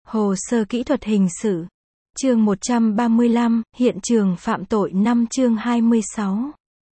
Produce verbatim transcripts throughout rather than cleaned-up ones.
Hồ sơ kỹ thuật hình sự. Chương một trăm ba mươi lăm, hiện trường phạm tội năm chương hai mươi sáu.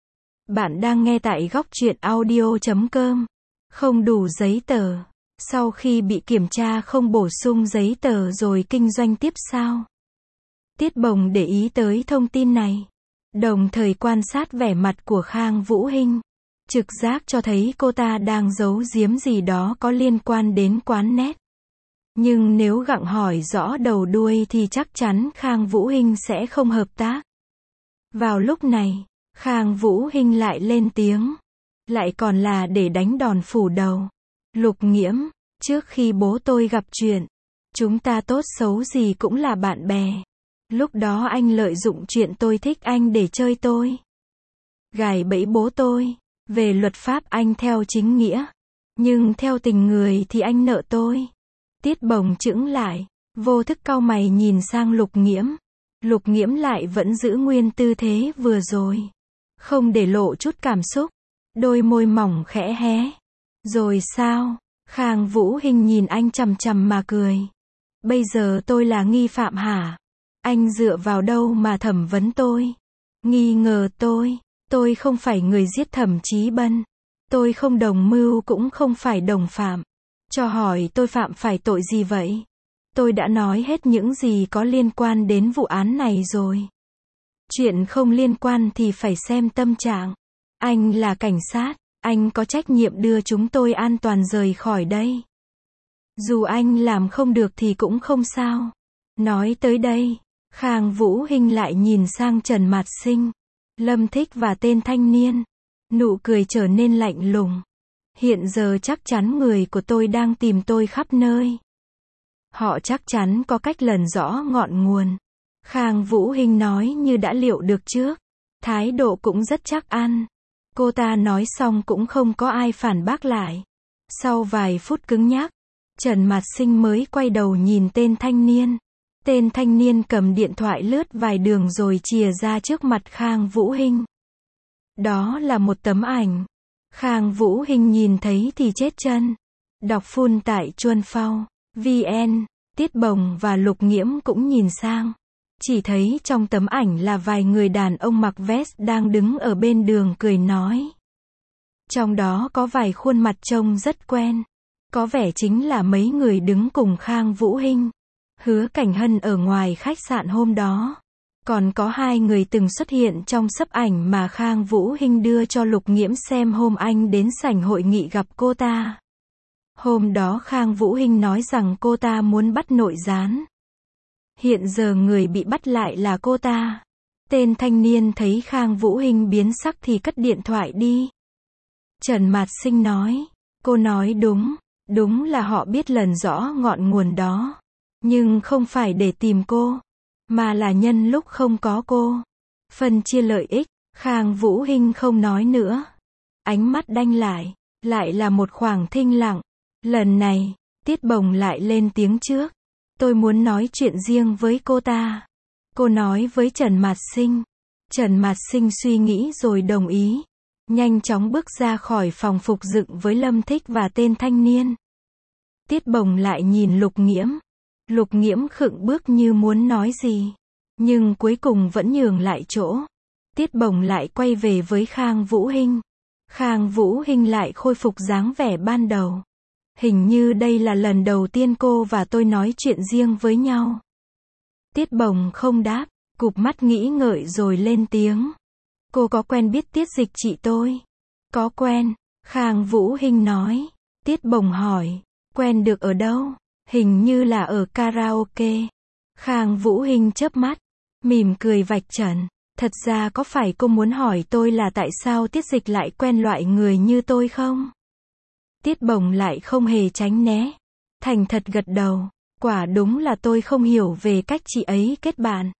Bạn đang nghe tại góc truyện audio chấm com. Không đủ giấy tờ. Sau khi bị kiểm tra không bổ sung giấy tờ rồi kinh doanh tiếp sao? Tiết Bồng để ý tới thông tin này. Đồng thời quan sát vẻ mặt của Khang Vũ Hinh. Trực giác cho thấy cô ta đang giấu giếm gì đó có liên quan đến quán net. Nhưng nếu gặng hỏi rõ đầu đuôi thì chắc chắn Khang Vũ Hinh sẽ không hợp tác. Vào lúc này, Khang Vũ Hinh lại lên tiếng. Lại còn là để đánh đòn phủ đầu. Lục Nghiễm, trước khi bố tôi gặp chuyện, chúng ta tốt xấu gì cũng là bạn bè. Lúc đó anh lợi dụng chuyện tôi thích anh để chơi tôi. Gài bẫy bố tôi. Về luật pháp anh theo chính nghĩa. Nhưng theo tình người thì anh nợ tôi. Tiết Bồng chững lại, vô thức cau mày nhìn sang Lục Nghiễm. Lục Nghiễm lại vẫn giữ nguyên tư thế vừa rồi. Không để lộ chút cảm xúc. Đôi môi mỏng khẽ hé. Rồi sao? Khang Vũ Hinh nhìn anh chằm chằm mà cười. Bây giờ tôi là nghi phạm hả? Anh dựa vào đâu mà thẩm vấn tôi? Nghi ngờ tôi? Tôi không phải người giết Thẩm Chí Bân. Tôi không đồng mưu cũng không phải đồng phạm. Cho hỏi tôi phạm phải tội gì vậy? Tôi đã nói hết những gì có liên quan đến vụ án này rồi. Chuyện không liên quan thì phải xem tâm trạng. Anh là cảnh sát, anh có trách nhiệm đưa chúng tôi an toàn rời khỏi đây. Dù anh làm không được thì cũng không sao. Nói tới đây, Khang Vũ Hinh lại nhìn sang Trần Mạt Sinh, Lâm Thích và tên thanh niên. Nụ cười trở nên lạnh lùng. Hiện giờ chắc chắn người của tôi đang tìm tôi khắp nơi. Họ chắc chắn có cách lần rõ ngọn nguồn. Khang Vũ Hinh nói như đã liệu được trước. Thái độ cũng rất chắc ăn. Cô ta nói xong cũng không có ai phản bác lại. Sau vài phút cứng nhắc, Trần Mạt Sinh mới quay đầu nhìn tên thanh niên. Tên thanh niên cầm điện thoại lướt vài đường rồi chìa ra trước mặt Khang Vũ Hinh. Đó là một tấm ảnh. Khang Vũ Hinh nhìn thấy thì chết chân. Đọc full tại chuan phao chấm vn. Tiết Bồng và Lục Nghiễm cũng nhìn sang. Chỉ thấy trong tấm ảnh là vài người đàn ông mặc vest đang đứng ở bên đường cười nói. Trong đó có vài khuôn mặt trông rất quen. Có vẻ chính là mấy người đứng cùng Khang Vũ Hinh. Hứa Cảnh Hân ở ngoài khách sạn hôm đó. Còn có hai người từng xuất hiện trong sấp ảnh mà Khang Vũ Hinh đưa cho Lục Nghiễm xem hôm anh đến sảnh hội nghị gặp cô ta. Hôm đó Khang Vũ Hinh nói rằng cô ta muốn bắt nội gián. Hiện giờ người bị bắt lại là cô ta. Tên thanh niên thấy Khang Vũ Hinh biến sắc thì cất điện thoại đi. Trần Mạt Sinh nói, cô nói đúng, đúng là họ biết lần rõ ngọn nguồn đó. Nhưng không phải để tìm cô, mà là nhân lúc không có cô. Phân chia lợi ích, Khang Vũ Hinh không nói nữa. Ánh mắt đanh lại, lại là một khoảng thinh lặng. Lần này, Tiết Bồng lại lên tiếng trước. Tôi muốn nói chuyện riêng với cô ta. Cô nói với Trần Mạt Sinh. Trần Mạt Sinh suy nghĩ rồi đồng ý. Nhanh chóng bước ra khỏi phòng phục dựng với Lâm Thích và tên thanh niên. Tiết Bồng lại nhìn Lục Nghiễm. Lục Nghiễm khựng bước như muốn nói gì. Nhưng cuối cùng vẫn nhường lại chỗ. Tiết Bồng lại quay về với Khang Vũ Hinh. Khang Vũ Hinh lại khôi phục dáng vẻ ban đầu. Hình như đây là lần đầu tiên cô và tôi nói chuyện riêng với nhau. Tiết Bồng không đáp, cụp mắt nghĩ ngợi rồi lên tiếng. Cô có quen biết Tiết Dịch chị tôi? Có quen, Khang Vũ Hinh nói. Tiết Bồng hỏi, quen được ở đâu? Hình như là ở karaoke. Khang Vũ Hinh chớp mắt, mỉm cười vạch trần. Thật ra có phải cô muốn hỏi tôi là tại sao Tiết Dịch lại quen loại người như tôi không? Tiết Bồng lại không hề tránh né. Thành thật gật đầu. Quả đúng là tôi không hiểu về cách chị ấy kết bạn.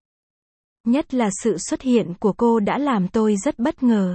Nhất là sự xuất hiện của cô đã làm tôi rất bất ngờ.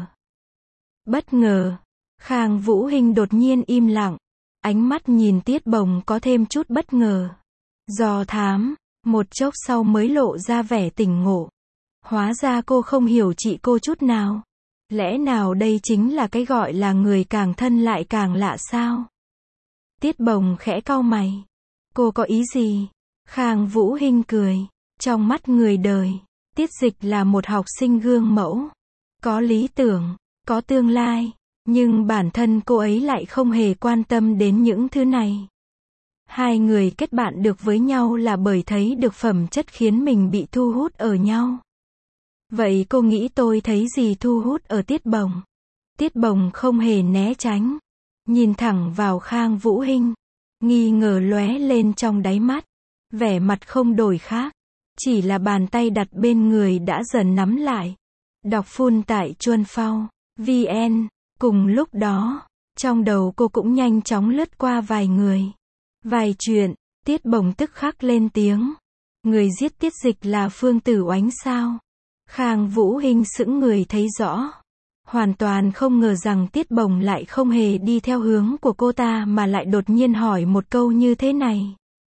Bất ngờ. Khang Vũ Hinh đột nhiên im lặng. Ánh mắt nhìn Tiết Bồng có thêm chút bất ngờ. Dò thám, một chốc sau mới lộ ra vẻ tỉnh ngộ. Hóa ra cô không hiểu chị cô chút nào. Lẽ nào đây chính là cái gọi là người càng thân lại càng lạ sao? Tiết Bồng khẽ cau mày. Cô có ý gì? Khang Vũ Hinh cười. Trong mắt người đời, Tiết Dịch là một học sinh gương mẫu. Có lý tưởng, có tương lai. Nhưng bản thân cô ấy lại không hề quan tâm đến những thứ này. Hai người kết bạn được với nhau là bởi thấy được phẩm chất khiến mình bị thu hút ở nhau. Vậy cô nghĩ tôi thấy gì thu hút ở Tiết Bồng? Tiết Bồng không hề né tránh. Nhìn thẳng vào Khang Vũ Hinh. Nghi ngờ lóe lên trong đáy mắt. Vẻ mặt không đổi khác. Chỉ là bàn tay đặt bên người đã dần nắm lại. Đọc phun tại Chuân Phao, vn. Cùng lúc đó, trong đầu cô cũng nhanh chóng lướt qua vài người. Vài chuyện, Tiết Bồng tức khắc lên tiếng. Người giết Tiết Dịch là Phương Tử Oánh sao? Khang Vũ Hinh sững người thấy rõ. Hoàn toàn không ngờ rằng Tiết Bồng lại không hề đi theo hướng của cô ta mà lại đột nhiên hỏi một câu như thế này.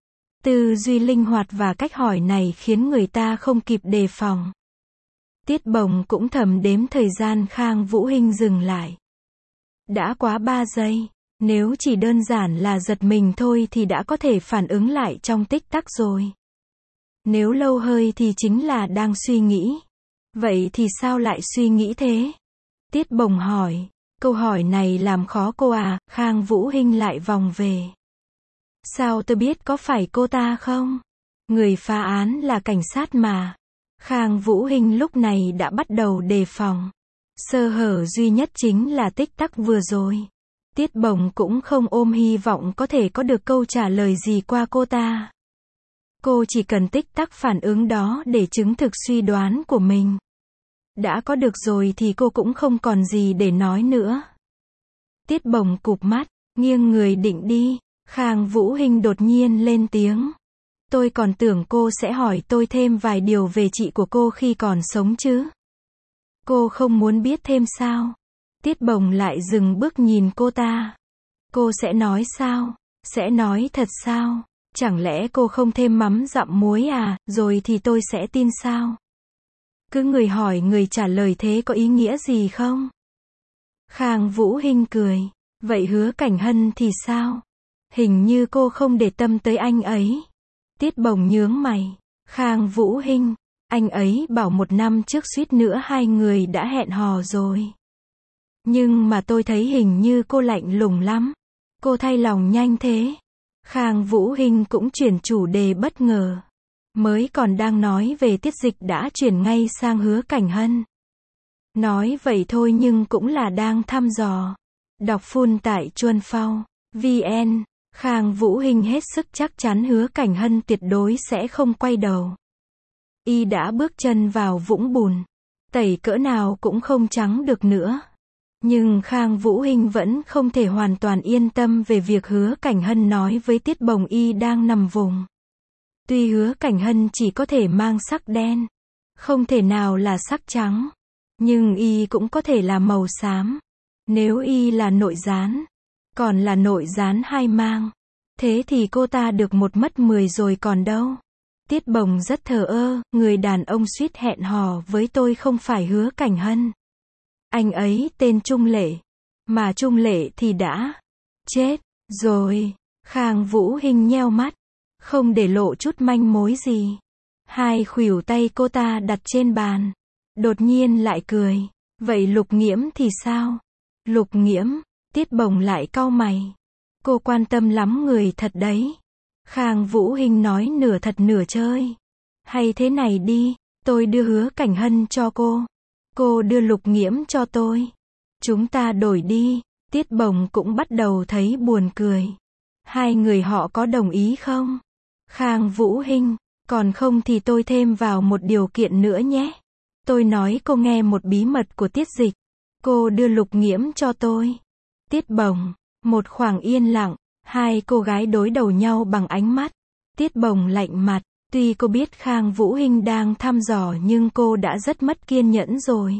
Tư duy linh hoạt và cách hỏi này khiến người ta không kịp đề phòng. Tiết Bồng cũng thầm đếm thời gian Khang Vũ Hinh dừng lại. Đã quá ba giây, nếu chỉ đơn giản là giật mình thôi thì đã có thể phản ứng lại trong tích tắc rồi. Nếu lâu hơi thì chính là đang suy nghĩ. Vậy thì sao lại suy nghĩ thế? Tiết Bồng hỏi. Câu hỏi này làm khó cô à? Khang Vũ Hinh lại vòng về. Sao tôi biết có phải cô ta không? Người phá án là cảnh sát mà. Khang Vũ Hinh lúc này đã bắt đầu đề phòng. Sơ hở duy nhất chính là tích tắc vừa rồi. Tiết Bồng cũng không ôm hy vọng có thể có được câu trả lời gì qua cô ta. Cô chỉ cần tích tắc phản ứng đó để chứng thực suy đoán của mình. Đã có được rồi thì cô cũng không còn gì để nói nữa. Tiết Bồng cụp mắt, nghiêng người định đi. Khang Vũ Hinh đột nhiên lên tiếng. Tôi còn tưởng cô sẽ hỏi tôi thêm vài điều về chị của cô khi còn sống chứ. Cô không muốn biết thêm sao? Tiết Bồng lại dừng bước nhìn cô ta. Cô sẽ nói sao? Sẽ nói thật sao? Chẳng lẽ cô không thêm mắm dặm muối à, rồi thì tôi sẽ tin sao? Cứ người hỏi người trả lời thế có ý nghĩa gì không? Khang Vũ Hinh cười. Vậy Hứa Cảnh Hân thì sao? Hình như cô không để tâm tới anh ấy. Tiết Bồng nhướng mày. Khang Vũ Hinh, anh ấy bảo một năm trước suýt nữa hai người đã hẹn hò rồi. Nhưng mà tôi thấy hình như cô lạnh lùng lắm. Cô thay lòng nhanh thế. Khang Vũ Hinh cũng chuyển chủ đề bất ngờ. Mới còn đang nói về Tiết Dịch đã chuyển ngay sang Hứa Cảnh Hân. Nói vậy thôi nhưng cũng là đang thăm dò. Đọc phun tại Chuân Phao, vn. Khang Vũ Hinh hết sức chắc chắn Hứa Cảnh Hân tuyệt đối sẽ không quay đầu. Y đã bước chân vào vũng bùn. Tẩy cỡ nào cũng không trắng được nữa. Nhưng Khang Vũ Hinh vẫn không thể hoàn toàn yên tâm về việc Hứa Cảnh Hân nói với Tiết Bồng y đang nằm vùng. Tuy Hứa Cảnh Hân chỉ có thể mang sắc đen, không thể nào là sắc trắng, nhưng y cũng có thể là màu xám. Nếu y là nội gián, còn là nội gián hai mang, thế thì cô ta được một mất mười rồi còn đâu. Tiết Bồng rất thờ ơ, người đàn ông suýt hẹn hò với tôi không phải Hứa Cảnh Hân. Anh ấy tên Trung Lệ, mà Trung Lệ thì đã chết rồi. Khang Vũ Hinh nheo mắt, không để lộ chút manh mối gì. Hai khuỷu tay cô ta đặt trên bàn, đột nhiên lại cười. Vậy Lục Nghiễm thì sao? Lục Nghiễm, Tiết Bồng lại cau mày. Cô quan tâm lắm người thật đấy. Khang Vũ Hinh nói nửa thật nửa chơi. Hay thế này đi, tôi đưa Hứa Cảnh Hân cho cô. Cô đưa Lục Nghiễm cho tôi. Chúng ta đổi đi. Tiết Bồng cũng bắt đầu thấy buồn cười. Hai người họ có đồng ý không? Khang Vũ Hinh, còn không thì tôi thêm vào một điều kiện nữa nhé. Tôi nói cô nghe một bí mật của Tiết Dịch. Cô đưa Lục Nghiễm cho tôi. Tiết Bồng, một khoảng yên lặng. Hai cô gái đối đầu nhau bằng ánh mắt. Tiết Bồng lạnh mặt. Tuy cô biết Khang Vũ Hinh đang thăm dò nhưng cô đã rất mất kiên nhẫn rồi.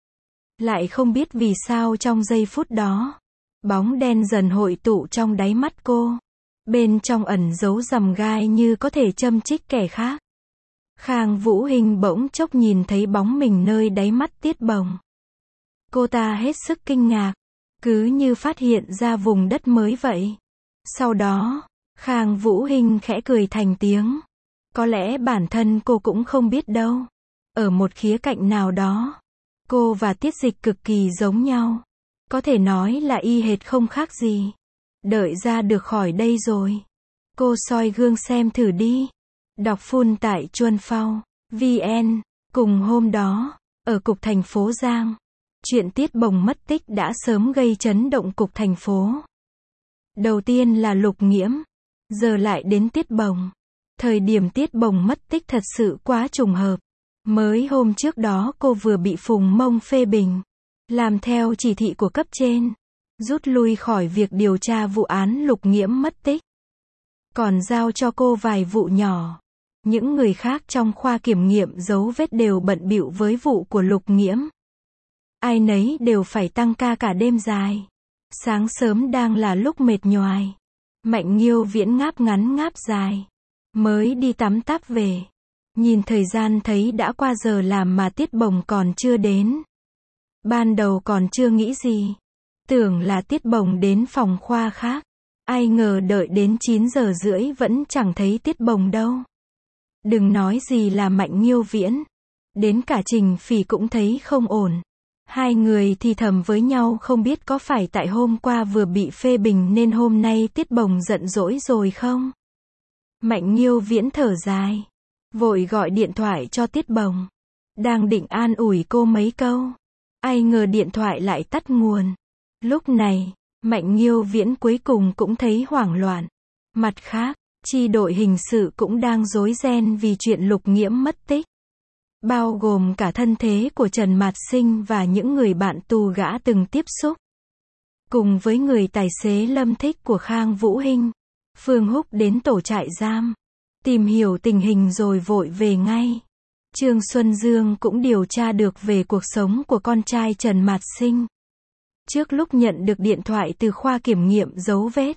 Lại không biết vì sao trong giây phút đó, bóng đen dần hội tụ trong đáy mắt cô. Bên trong ẩn giấu rằm gai như có thể châm chích kẻ khác. Khang Vũ Hinh bỗng chốc nhìn thấy bóng mình nơi đáy mắt Tiết Bồng. Cô ta hết sức kinh ngạc, cứ như phát hiện ra vùng đất mới vậy. Sau đó, Khang Vũ Hinh khẽ cười thành tiếng. Có lẽ bản thân cô cũng không biết đâu. Ở một khía cạnh nào đó, cô và Tiết Dịch cực kỳ giống nhau. Có thể nói là y hệt không khác gì. Đợi ra được khỏi đây rồi. Cô soi gương xem thử đi. Đọc full tại Chuân Phao, vê en. Cùng hôm đó, ở cục thành phố Giang, chuyện Tiết Bồng mất tích đã sớm gây chấn động cục thành phố. Đầu tiên là Lục Nghiễm, giờ lại đến Tiết Bồng. Thời điểm Tiết Bồng mất tích thật sự quá trùng hợp. Mới hôm trước đó cô vừa bị Phùng Mông phê bình, làm theo chỉ thị của cấp trên, rút lui khỏi việc điều tra vụ án Lục Nghiễm mất tích. Còn giao cho cô vài vụ nhỏ. Những người khác trong khoa kiểm nghiệm dấu vết đều bận bịu với vụ của Lục Nghiễm. Ai nấy đều phải tăng ca cả đêm dài. Sáng sớm đang là lúc mệt nhoài. Mạnh Nghiêu Viễn ngáp ngắn ngáp dài. Mới đi tắm táp về. Nhìn thời gian thấy đã qua giờ làm mà Tiết Bồng còn chưa đến. Ban đầu còn chưa nghĩ gì. Tưởng là Tiết Bồng đến phòng khoa khác. Ai ngờ đợi đến chín giờ rưỡi vẫn chẳng thấy Tiết Bồng đâu. Đừng nói gì là Mạnh Nghiêu Viễn. Đến cả Trình Phỉ cũng thấy không ổn. Hai người thì thầm với nhau không biết có phải tại hôm qua vừa bị phê bình nên hôm nay Tiết Bồng giận dỗi rồi không? Mạnh Nghiêu Viễn thở dài. Vội gọi điện thoại cho Tiết Bồng. Đang định an ủi cô mấy câu. Ai ngờ điện thoại lại tắt nguồn. Lúc này, Mạnh Nghiêu Viễn cuối cùng cũng thấy hoảng loạn. Mặt khác, chi đội hình sự cũng đang rối ren vì chuyện Lục Nghiễm mất tích. Bao gồm cả thân thế của Trần Mạt Sinh và những người bạn tù gã từng tiếp xúc. Cùng với người tài xế Lâm Thích của Khang Vũ Hinh, Phương Húc đến tổ trại giam. Tìm hiểu tình hình rồi vội về ngay. Trương Xuân Dương cũng điều tra được về cuộc sống của con trai Trần Mạt Sinh. Trước lúc nhận được điện thoại từ khoa kiểm nghiệm dấu vết,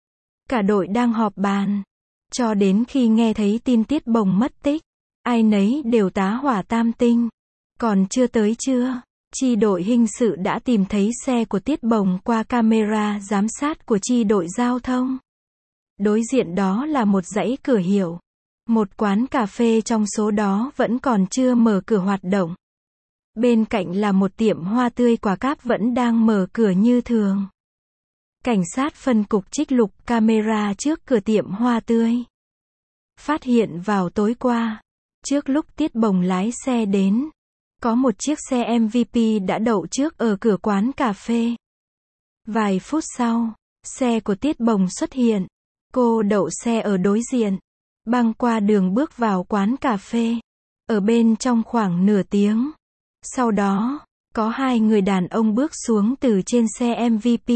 cả đội đang họp bàn. Cho đến khi nghe thấy tin Tiết Bồng mất tích, ai nấy đều tá hỏa tam tinh. Còn chưa tới trưa, chi đội hình sự đã tìm thấy xe của Tiết Bồng qua camera giám sát của chi đội giao thông. Đối diện đó là một dãy cửa hiệu. Một quán cà phê trong số đó vẫn còn chưa mở cửa hoạt động. Bên cạnh là một tiệm hoa tươi quả cáp vẫn đang mở cửa như thường. Cảnh sát phân cục trích lục camera trước cửa tiệm hoa tươi. Phát hiện vào tối qua, trước lúc Tiết Bồng lái xe đến, có một chiếc xe em vê pê đã đậu trước ở cửa quán cà phê. Vài phút sau, xe của Tiết Bồng xuất hiện. Cô đậu xe ở đối diện, băng qua đường bước vào quán cà phê. Ở bên trong khoảng nửa tiếng. Sau đó, có hai người đàn ông bước xuống từ trên xe em vê pê.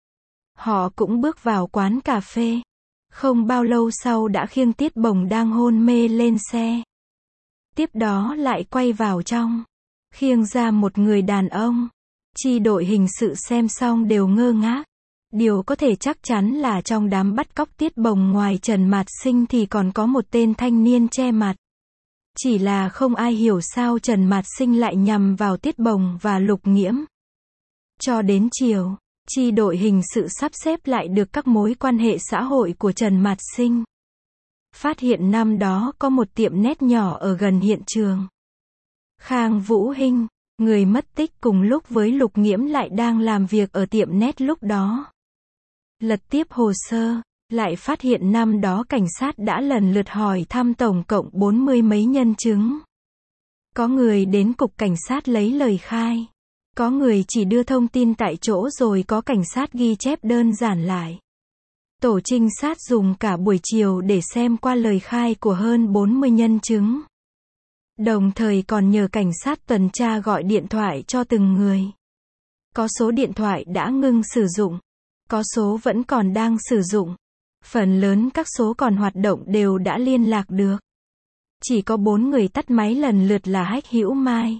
Họ cũng bước vào quán cà phê. Không bao lâu sau đã khiêng Tiết Bồng đang hôn mê lên xe. Tiếp đó lại quay vào trong, khiêng ra một người đàn ông. Chi đội hình sự xem xong đều ngơ ngác. Điều có thể chắc chắn là trong đám bắt cóc Tiết Bồng ngoài Trần Mạt Sinh thì còn có một tên thanh niên che mặt. Chỉ là không ai hiểu sao Trần Mạt Sinh lại nhằm vào Tiết Bồng và Lục Nghiễm. Cho đến chiều, chi đội hình sự sắp xếp lại được các mối quan hệ xã hội của Trần Mạt Sinh. Phát hiện năm đó có một tiệm net nhỏ ở gần hiện trường. Khang Vũ Hinh, người mất tích cùng lúc với Lục Nghiễm lại đang làm việc ở tiệm net lúc đó. Lật tiếp hồ sơ, lại phát hiện năm đó cảnh sát đã lần lượt hỏi thăm tổng cộng bốn mươi mấy nhân chứng. Có người đến cục cảnh sát lấy lời khai. Có người chỉ đưa thông tin tại chỗ rồi có cảnh sát ghi chép đơn giản lại. Tổ trinh sát dùng cả buổi chiều để xem qua lời khai của hơn bốn mươi nhân chứng. Đồng thời còn nhờ cảnh sát tuần tra gọi điện thoại cho từng người. Có số điện thoại đã ngưng sử dụng. Có số vẫn còn đang sử dụng. Phần lớn các số còn hoạt động đều đã liên lạc được. Chỉ có bốn người tắt máy lần lượt là Hách Hữu Mai,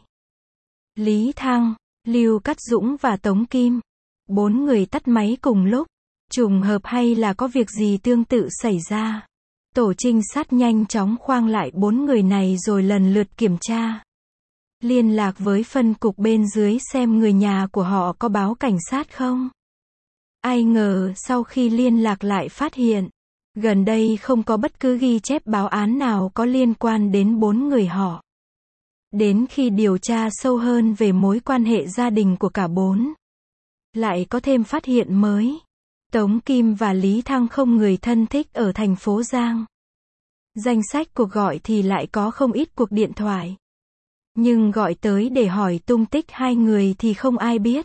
Lý Thăng, Lưu Cát Dũng và Tống Kim. Bốn người tắt máy cùng lúc. Trùng hợp hay là có việc gì tương tự xảy ra? Tổ trinh sát nhanh chóng khoang lại bốn người này rồi lần lượt kiểm tra. Liên lạc với phân cục bên dưới xem người nhà của họ có báo cảnh sát không? Ai ngờ sau khi liên lạc lại phát hiện, Gần đây không có bất cứ ghi chép báo án nào có liên quan đến bốn người họ. Đến khi điều tra sâu hơn về mối quan hệ gia đình của cả bốn, lại có thêm phát hiện mới. Tống Kim và Lý Thăng không người thân thích ở thành phố Giang. Danh sách cuộc gọi thì lại có không ít cuộc điện thoại. Nhưng gọi tới để hỏi tung tích hai người thì không ai biết.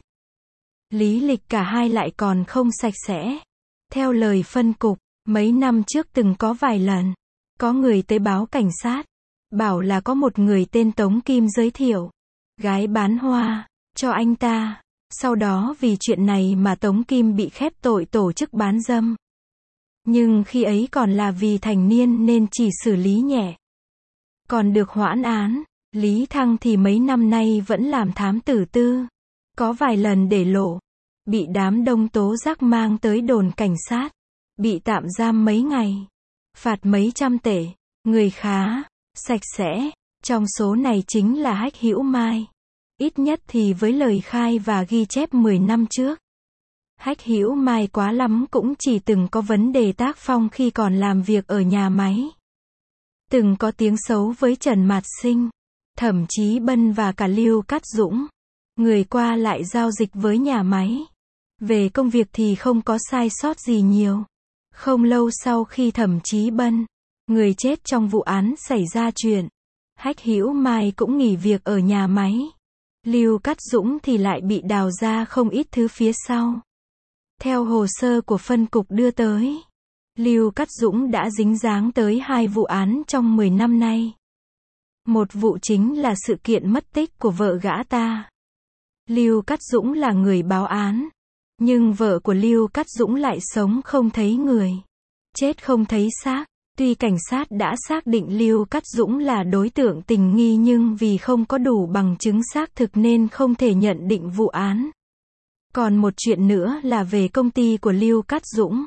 Lý lịch cả hai lại còn không sạch sẽ. Theo lời phân cục, mấy năm trước từng có vài lần, có người tới báo cảnh sát, bảo là có một người tên Tống Kim giới thiệu gái bán hoa cho anh ta. Sau đó vì chuyện này mà Tống Kim bị khép tội tổ chức bán dâm. Nhưng khi ấy còn là vì thành niên nên chỉ xử lý nhẹ, còn được hoãn án. Lý Thăng thì mấy năm nay vẫn làm thám tử tư, có vài lần để lộ, bị đám đông tố giác mang tới đồn cảnh sát, bị tạm giam mấy ngày, phạt mấy trăm tệ. Người khá sạch sẽ trong số này chính là Hách Hữu Mai, ít nhất thì với lời khai và ghi chép mười năm trước. Hách Hữu Mai quá lắm cũng chỉ từng có vấn đề tác phong khi còn làm việc ở nhà máy, từng có tiếng xấu với Trần Mạt Sinh, Thẩm Chí Bân và cả Lưu Cát Dũng. Người qua lại giao dịch với nhà máy. Về công việc thì không có sai sót gì nhiều. Không lâu sau khi Thẩm Chí Bân, người chết trong vụ án xảy ra chuyện, Hách Hữu Mai cũng nghỉ việc ở nhà máy. Lưu Cát Dũng thì lại bị đào ra không ít thứ phía sau. Theo hồ sơ của phân cục đưa tới, Lưu Cát Dũng đã dính dáng tới hai vụ án trong mười năm nay. Một vụ chính là sự kiện mất tích của vợ gã ta. Lưu Cát Dũng là người báo án, nhưng vợ của Lưu Cát Dũng lại sống không thấy người, chết không thấy xác. Tuy cảnh sát đã xác định Lưu Cát Dũng là đối tượng tình nghi nhưng vì không có đủ bằng chứng xác thực nên không thể nhận định vụ án. Còn một chuyện nữa là về công ty của Lưu Cát Dũng.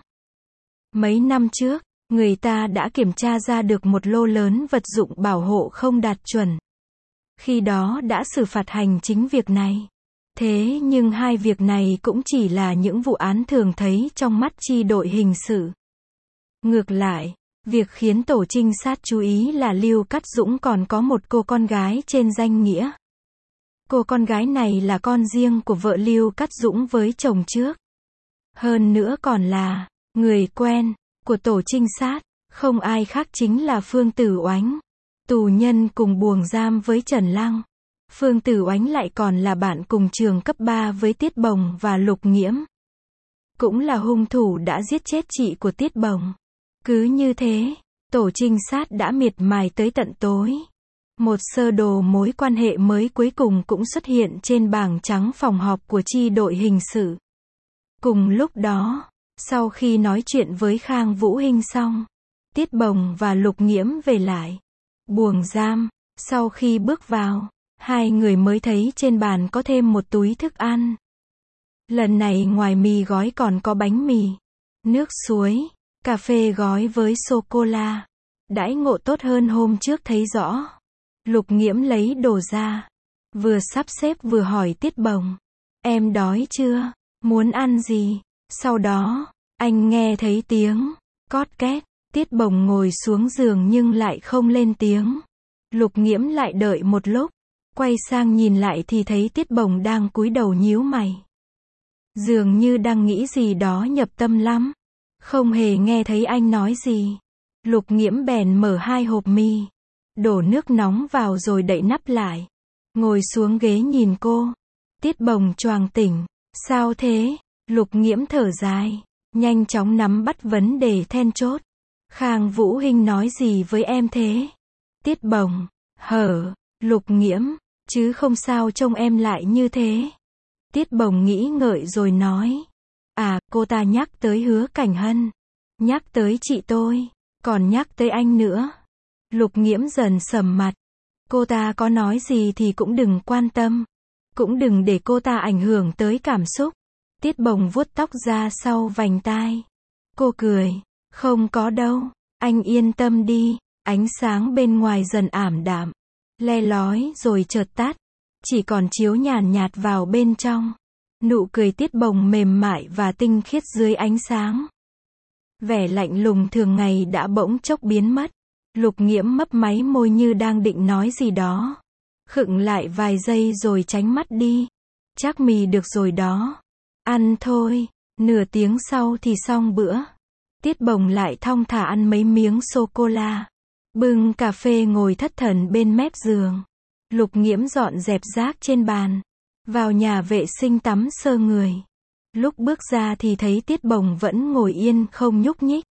Mấy năm trước, người ta đã kiểm tra ra được một lô lớn vật dụng bảo hộ không đạt chuẩn. Khi đó đã xử phạt hành chính việc này. Thế nhưng hai việc này cũng chỉ là những vụ án thường thấy trong mắt chi đội hình sự. Ngược lại, việc khiến tổ trinh sát chú ý là Lưu Cát Dũng còn có một cô con gái trên danh nghĩa. Cô con gái này là con riêng của vợ Lưu Cát Dũng với chồng trước. Hơn nữa còn là người quen của tổ trinh sát, không ai khác chính là Phương Tử Oánh, tù nhân cùng buồng giam với Trần Lăng. Phương Tử Oánh lại còn là bạn cùng trường cấp ba với Tiết Bồng và Lục Nghiễm. Cũng là hung thủ đã giết chết chị của Tiết Bồng. Cứ như thế, tổ trinh sát đã miệt mài tới tận tối. Một sơ đồ mối quan hệ mới cuối cùng cũng xuất hiện trên bảng trắng phòng họp của chi đội hình sự. Cùng lúc đó, sau khi nói chuyện với Khang Vũ Hinh xong, Tiết Bồng và Lục Nghiễm về lại buồng giam. Sau khi bước vào, hai người mới thấy trên bàn có thêm một túi thức ăn. Lần này ngoài mì gói còn có bánh mì, nước suối, cà phê gói với sô-cô-la. Đãi ngộ tốt hơn hôm trước thấy rõ. Lục Nghiễm lấy đồ ra, vừa sắp xếp vừa hỏi Tiết Bồng, em đói chưa? Muốn ăn gì? Sau đó, anh nghe thấy tiếng cót két. Tiết Bồng ngồi xuống giường nhưng lại không lên tiếng. Lục Nghiễm lại đợi một lúc, quay sang nhìn lại thì thấy Tiết Bồng đang cúi đầu nhíu mày, dường như đang nghĩ gì đó nhập tâm lắm. Không hề nghe thấy anh nói gì. Lục Nghiễm bèn mở hai hộp mì, đổ nước nóng vào rồi đậy nắp lại, ngồi xuống ghế nhìn cô. Tiết Bồng choàng tỉnh. Sao thế? Lục Nghiễm thở dài, nhanh chóng nắm bắt vấn đề then chốt. Khang Vũ Hinh nói gì với em thế? Tiết Bồng, hở. Lục Nghiễm, chứ không sao trông em lại như thế. Tiết Bồng nghĩ ngợi rồi nói, à, cô ta nhắc tới Hứa Cảnh Hân, nhắc tới chị tôi, còn nhắc tới anh nữa. Lục Nghiễm dần sầm mặt. Cô ta có nói gì thì cũng đừng quan tâm, cũng đừng để cô ta ảnh hưởng tới cảm xúc. Tiết Bồng vuốt tóc ra sau vành tai. Cô cười, không có đâu, anh yên tâm đi. Ánh sáng bên ngoài dần ảm đạm, le lói rồi chợt tắt, chỉ còn chiếu nhàn nhạt vào bên trong. Nụ cười Tiết Bồng mềm mại và tinh khiết dưới ánh sáng. Vẻ lạnh lùng thường ngày đã bỗng chốc biến mất. Lục Nghiễm mấp máy môi như đang định nói gì đó. Khựng lại vài giây rồi tránh mắt đi. Chắc mì được rồi đó. Ăn thôi. Nửa tiếng sau thì xong bữa. Tiết Bồng lại thong thả ăn mấy miếng sô-cô-la. Bưng cà phê ngồi thất thần bên mép giường. Lục Nghiễm dọn dẹp rác trên bàn. Vào nhà vệ sinh tắm sơ người. Lúc bước ra thì thấy Tiết Bồng vẫn ngồi yên không nhúc nhích.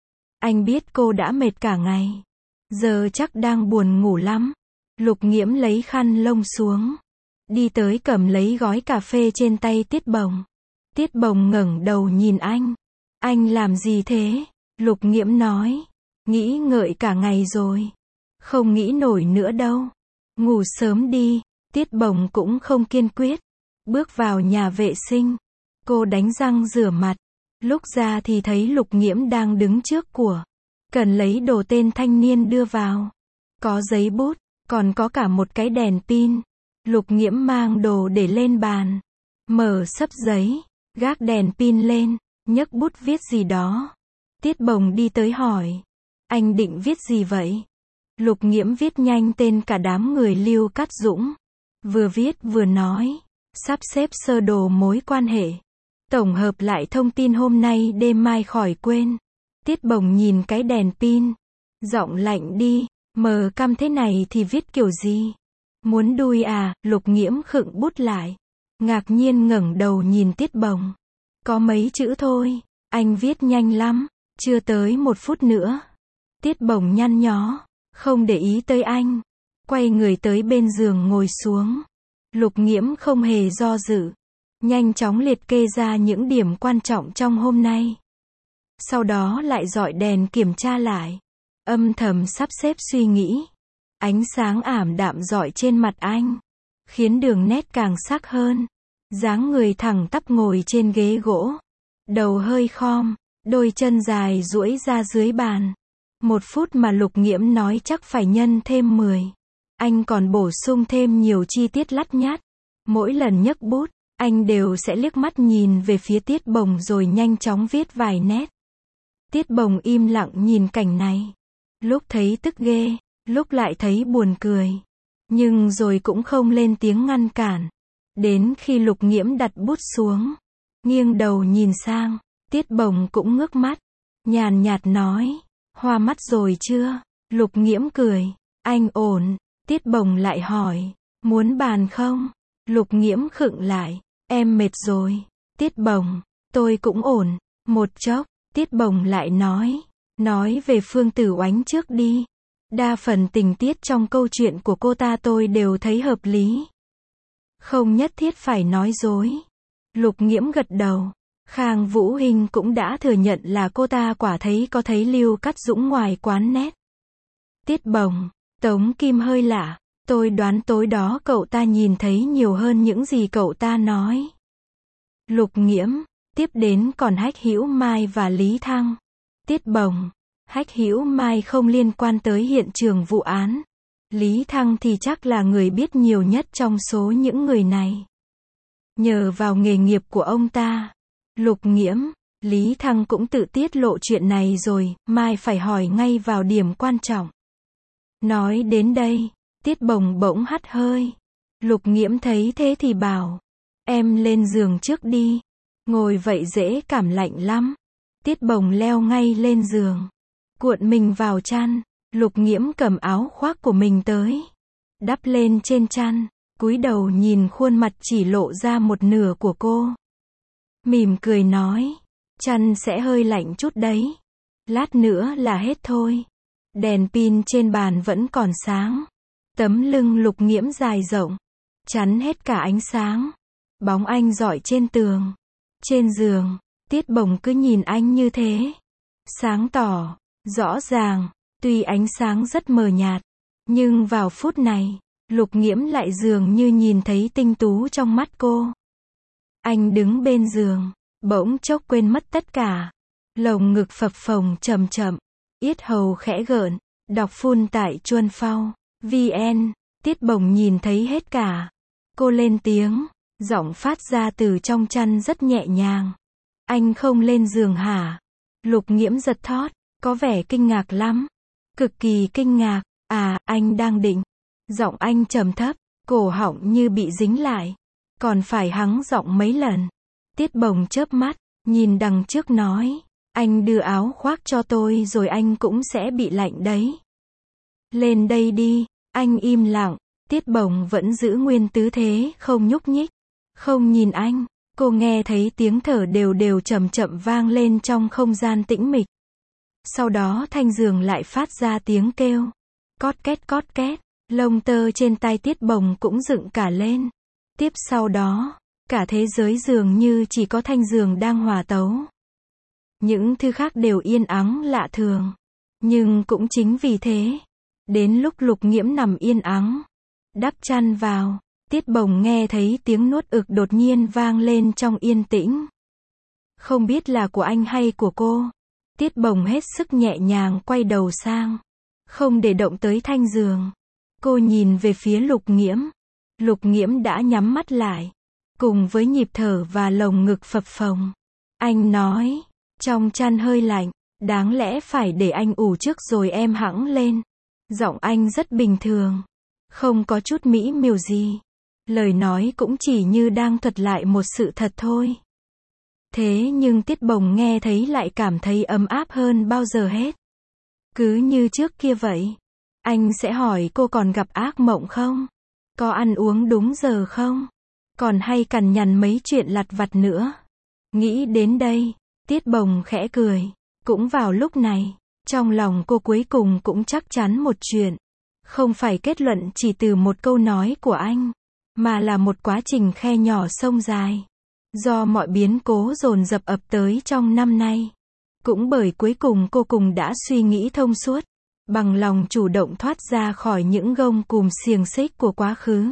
Anh biết cô đã mệt cả ngày. Giờ chắc đang buồn ngủ lắm. Lục Nghiễm lấy khăn lông xuống. Đi tới cầm lấy gói cà phê trên tay Tiết Bồng. Tiết Bồng ngẩng đầu nhìn anh. Anh làm gì thế? Lục Nghiễm nói. Nghĩ ngợi cả ngày rồi. Không nghĩ nổi nữa đâu. Ngủ sớm đi. Tiết Bồng cũng không kiên quyết. Bước vào nhà vệ sinh. Cô đánh răng rửa mặt. Lúc ra thì thấy Lục Nghiễm đang đứng trước của. Cần lấy đồ tên thanh niên đưa vào. Có giấy bút, còn có cả một cái đèn pin. Lục Nghiễm mang đồ để lên bàn. Mở xấp giấy, gác đèn pin lên, nhấc bút viết gì đó. Tiết Bồng đi tới hỏi. Anh định viết gì vậy? Lục Nghiễm viết nhanh tên cả đám người Lưu Cát Dũng. Vừa viết vừa nói. Sắp xếp sơ đồ mối quan hệ. Tổng hợp lại thông tin hôm nay đêm mai khỏi quên. Tiết Bồng nhìn cái đèn pin. Giọng lạnh đi. Mờ căm thế này thì viết kiểu gì? Muốn đuôi à? Lục Nghiễm khựng bút lại. Ngạc nhiên ngẩng đầu nhìn Tiết Bồng. Có mấy chữ thôi. Anh viết nhanh lắm. Chưa tới một phút nữa. Tiết Bồng nhăn nhó. Không để ý tới anh. Quay người tới bên giường ngồi xuống. Lục Nghiễm không hề do dự. Nhanh chóng liệt kê ra những điểm quan trọng trong hôm nay. Sau đó lại dọi đèn kiểm tra lại. Âm thầm sắp xếp suy nghĩ. Ánh sáng ảm đạm rọi trên mặt anh. Khiến đường nét càng sắc hơn. Dáng người thẳng tắp ngồi trên ghế gỗ. Đầu hơi khom. Đôi chân dài duỗi ra dưới bàn. Một phút mà Lục Nghiễm nói chắc phải nhân thêm mười. Anh còn bổ sung thêm nhiều chi tiết lắt nhắt. Mỗi lần nhấc bút, anh đều sẽ liếc mắt nhìn về phía Tiết Bồng rồi nhanh chóng viết vài nét. Tiết Bồng im lặng nhìn cảnh này. Lúc thấy tức ghê, lúc lại thấy buồn cười. Nhưng rồi cũng không lên tiếng ngăn cản. Đến khi Lục Nghiễm đặt bút xuống, nghiêng đầu nhìn sang, Tiết Bồng cũng ngước mắt, nhàn nhạt nói, hoa mắt rồi chưa? Lục Nghiễm cười, anh ổn. Tiết Bồng lại hỏi, muốn bàn không? Lục Nghiễm khựng lại, em mệt rồi. Tiết Bồng, tôi cũng ổn. Một chốc, Tiết Bồng lại nói, nói về Phương Tử Oánh trước đi. Đa phần tình tiết trong câu chuyện của cô ta tôi đều thấy hợp lý. Không nhất thiết phải nói dối. Lục Nghiễm gật đầu. Khang Vũ Hinh cũng đã thừa nhận là cô ta quả thấy có thấy Lưu Cát Dũng ngoài quán net. Tiết Bồng, Tống Kim hơi lạ. Tôi đoán tối đó cậu ta nhìn thấy nhiều hơn những gì cậu ta nói. Lục Nghiễm, tiếp đến còn Hách Hữu Mai và Lý Thăng. Tiết Bồng, Hách Hữu Mai không liên quan tới hiện trường vụ án. Lý Thăng thì chắc là người biết nhiều nhất trong số những người này. Nhờ vào nghề nghiệp của ông ta. Lục Nghiễm, Lý Thăng cũng tự tiết lộ chuyện này rồi, mai phải hỏi ngay vào điểm quan trọng. Nói đến đây, Tiết Bồng bỗng hắt hơi. Lục Nghiễm thấy thế thì bảo, em lên giường trước đi. Ngồi vậy dễ cảm lạnh lắm. Tiết Bồng leo ngay lên giường. Cuộn mình vào chăn. Lục Nghiễm cầm áo khoác của mình tới. Đắp lên trên chăn. Cúi đầu nhìn khuôn mặt chỉ lộ ra một nửa của cô. Mỉm cười nói, chăn sẽ hơi lạnh chút đấy. Lát nữa là hết thôi. Đèn pin trên bàn vẫn còn sáng. Tấm lưng Lục Nghiễm dài rộng. Chắn hết cả ánh sáng. Bóng anh rọi trên tường. Trên giường, Tiết Bồng cứ nhìn anh như thế. Sáng tỏ, rõ ràng, tuy ánh sáng rất mờ nhạt. Nhưng vào phút này, Lục Nghiễm lại dường như nhìn thấy tinh tú trong mắt cô. Anh đứng bên giường, bỗng chốc quên mất tất cả. Lồng ngực phập phồng chậm chậm, yết hầu khẽ gợn, đọc phun tại Chuân Phao, vn, Tiết Bồng nhìn thấy hết cả. Cô lên tiếng, giọng phát ra từ trong chăn rất nhẹ nhàng. Anh không lên giường hả? Lục Nghiễm giật thót, có vẻ kinh ngạc lắm. Cực kỳ kinh ngạc, à, anh đang định. Giọng anh trầm thấp, cổ họng như bị dính lại. Còn phải hắng giọng mấy lần. Tiết Bồng chớp mắt, nhìn đằng trước nói. Anh đưa áo khoác cho tôi rồi anh cũng sẽ bị lạnh đấy. Lên đây đi, anh im lặng. Tiết Bồng vẫn giữ nguyên tư thế, không nhúc nhích. Không nhìn anh, cô nghe thấy tiếng thở đều đều chậm chậm vang lên trong không gian tĩnh mịch. Sau đó thanh giường lại phát ra tiếng kêu. Cót két cót két, lông tơ trên tay Tiết Bồng cũng dựng cả lên. Tiếp sau đó, cả thế giới dường như chỉ có thanh giường đang hòa tấu. Những thứ khác đều yên ắng lạ thường. Nhưng cũng chính vì thế, đến lúc Lục Nghiễm nằm yên ắng, đắp chăn vào, Tiết Bồng nghe thấy tiếng nuốt ực đột nhiên vang lên trong yên tĩnh. Không biết là của anh hay của cô. Tiết Bồng hết sức nhẹ nhàng quay đầu sang, không để động tới thanh giường. Cô nhìn về phía Lục Nghiễm. Lục Nghiễm đã nhắm mắt lại, cùng với nhịp thở và lồng ngực phập phồng. Anh nói, trong chăn hơi lạnh, đáng lẽ phải để anh ủ trước rồi em hẵng lên. Giọng anh rất bình thường, không có chút mỹ miều gì. Lời nói cũng chỉ như đang thuật lại một sự thật thôi. Thế nhưng Tiết Bồng nghe thấy lại cảm thấy ấm áp hơn bao giờ hết. Cứ như trước kia vậy. Anh sẽ hỏi cô còn gặp ác mộng không? Có ăn uống đúng giờ không? Còn hay cằn nhằn mấy chuyện lặt vặt nữa. Nghĩ đến đây, Tiết Bồng khẽ cười. Cũng vào lúc này, trong lòng cô cuối cùng cũng chắc chắn một chuyện. Không phải kết luận chỉ từ một câu nói của anh, mà là một quá trình khe nhỏ sông dài. Do mọi biến cố dồn dập ập tới trong năm nay. Cũng bởi cuối cùng cô cùng đã suy nghĩ thông suốt, bằng lòng chủ động thoát ra khỏi những gông cùm xiềng xích của quá khứ.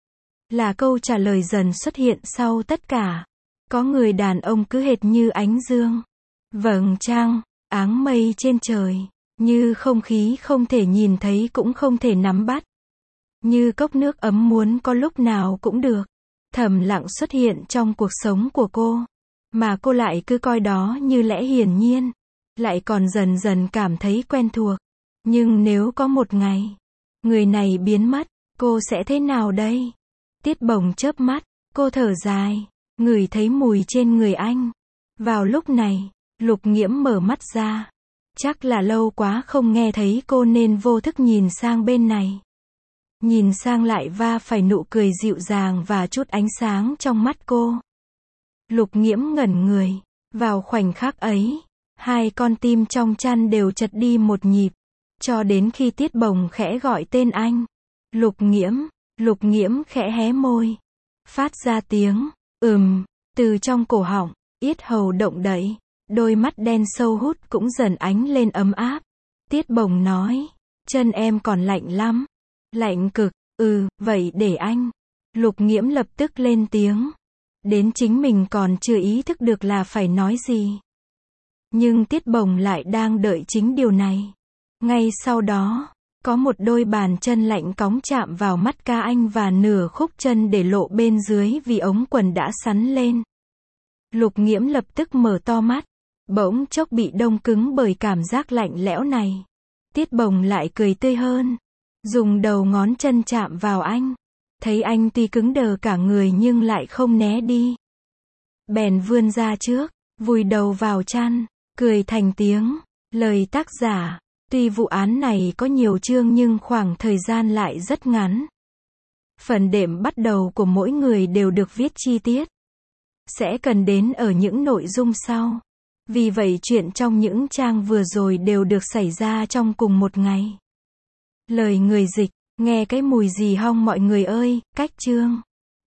Là câu trả lời dần xuất hiện sau tất cả. Có người đàn ông cứ hệt như ánh dương, vầng trăng, áng mây trên trời, như không khí không thể nhìn thấy cũng không thể nắm bắt. Như cốc nước ấm muốn có lúc nào cũng được. Thầm lặng xuất hiện trong cuộc sống của cô. Mà cô lại cứ coi đó như lẽ hiển nhiên. Lại còn dần dần cảm thấy quen thuộc. Nhưng nếu có một ngày, người này biến mất, cô sẽ thế nào đây? Tiết Bồng chớp mắt, cô thở dài, ngửi thấy mùi trên người anh. Vào lúc này, Lục Nghiễm mở mắt ra. Chắc là lâu quá không nghe thấy cô nên vô thức nhìn sang bên này. Nhìn sang lại va phải nụ cười dịu dàng và chút ánh sáng trong mắt cô. Lục Nghiễm ngẩn người. Vào khoảnh khắc ấy, hai con tim trong chăn đều chật đi một nhịp. Cho đến khi Tiết Bồng khẽ gọi tên anh. Lục Nghiễm, Lục Nghiễm khẽ hé môi. Phát ra tiếng, ừm, từ trong cổ họng, yết hầu động đậy. Đôi mắt đen sâu hút cũng dần ánh lên ấm áp. Tiết Bồng nói, chân em còn lạnh lắm. Lạnh cực, ừ, vậy để anh. Lục Nghiễm lập tức lên tiếng. Đến chính mình còn chưa ý thức được là phải nói gì. Nhưng Tiết Bồng lại đang đợi chính điều này. Ngay sau đó, có một đôi bàn chân lạnh cóng chạm vào mắt ca anh và nửa khúc chân để lộ bên dưới vì ống quần đã sắn lên. Lục Nghiễm lập tức mở to mắt. Bỗng chốc bị đông cứng bởi cảm giác lạnh lẽo này. Tiết Bồng lại cười tươi hơn. Dùng đầu ngón chân chạm vào anh. Thấy anh tuy cứng đờ cả người nhưng lại không né đi. Bèn vươn ra trước, vùi đầu vào chăn, cười thành tiếng. Lời tác giả, tuy vụ án này có nhiều chương nhưng khoảng thời gian lại rất ngắn. Phần đệm bắt đầu của mỗi người đều được viết chi tiết. Sẽ cần đến ở những nội dung sau. Vì vậy chuyện trong những trang vừa rồi đều được xảy ra trong cùng một ngày. Lời người dịch, nghe cái mùi gì hong mọi người ơi, cách chương.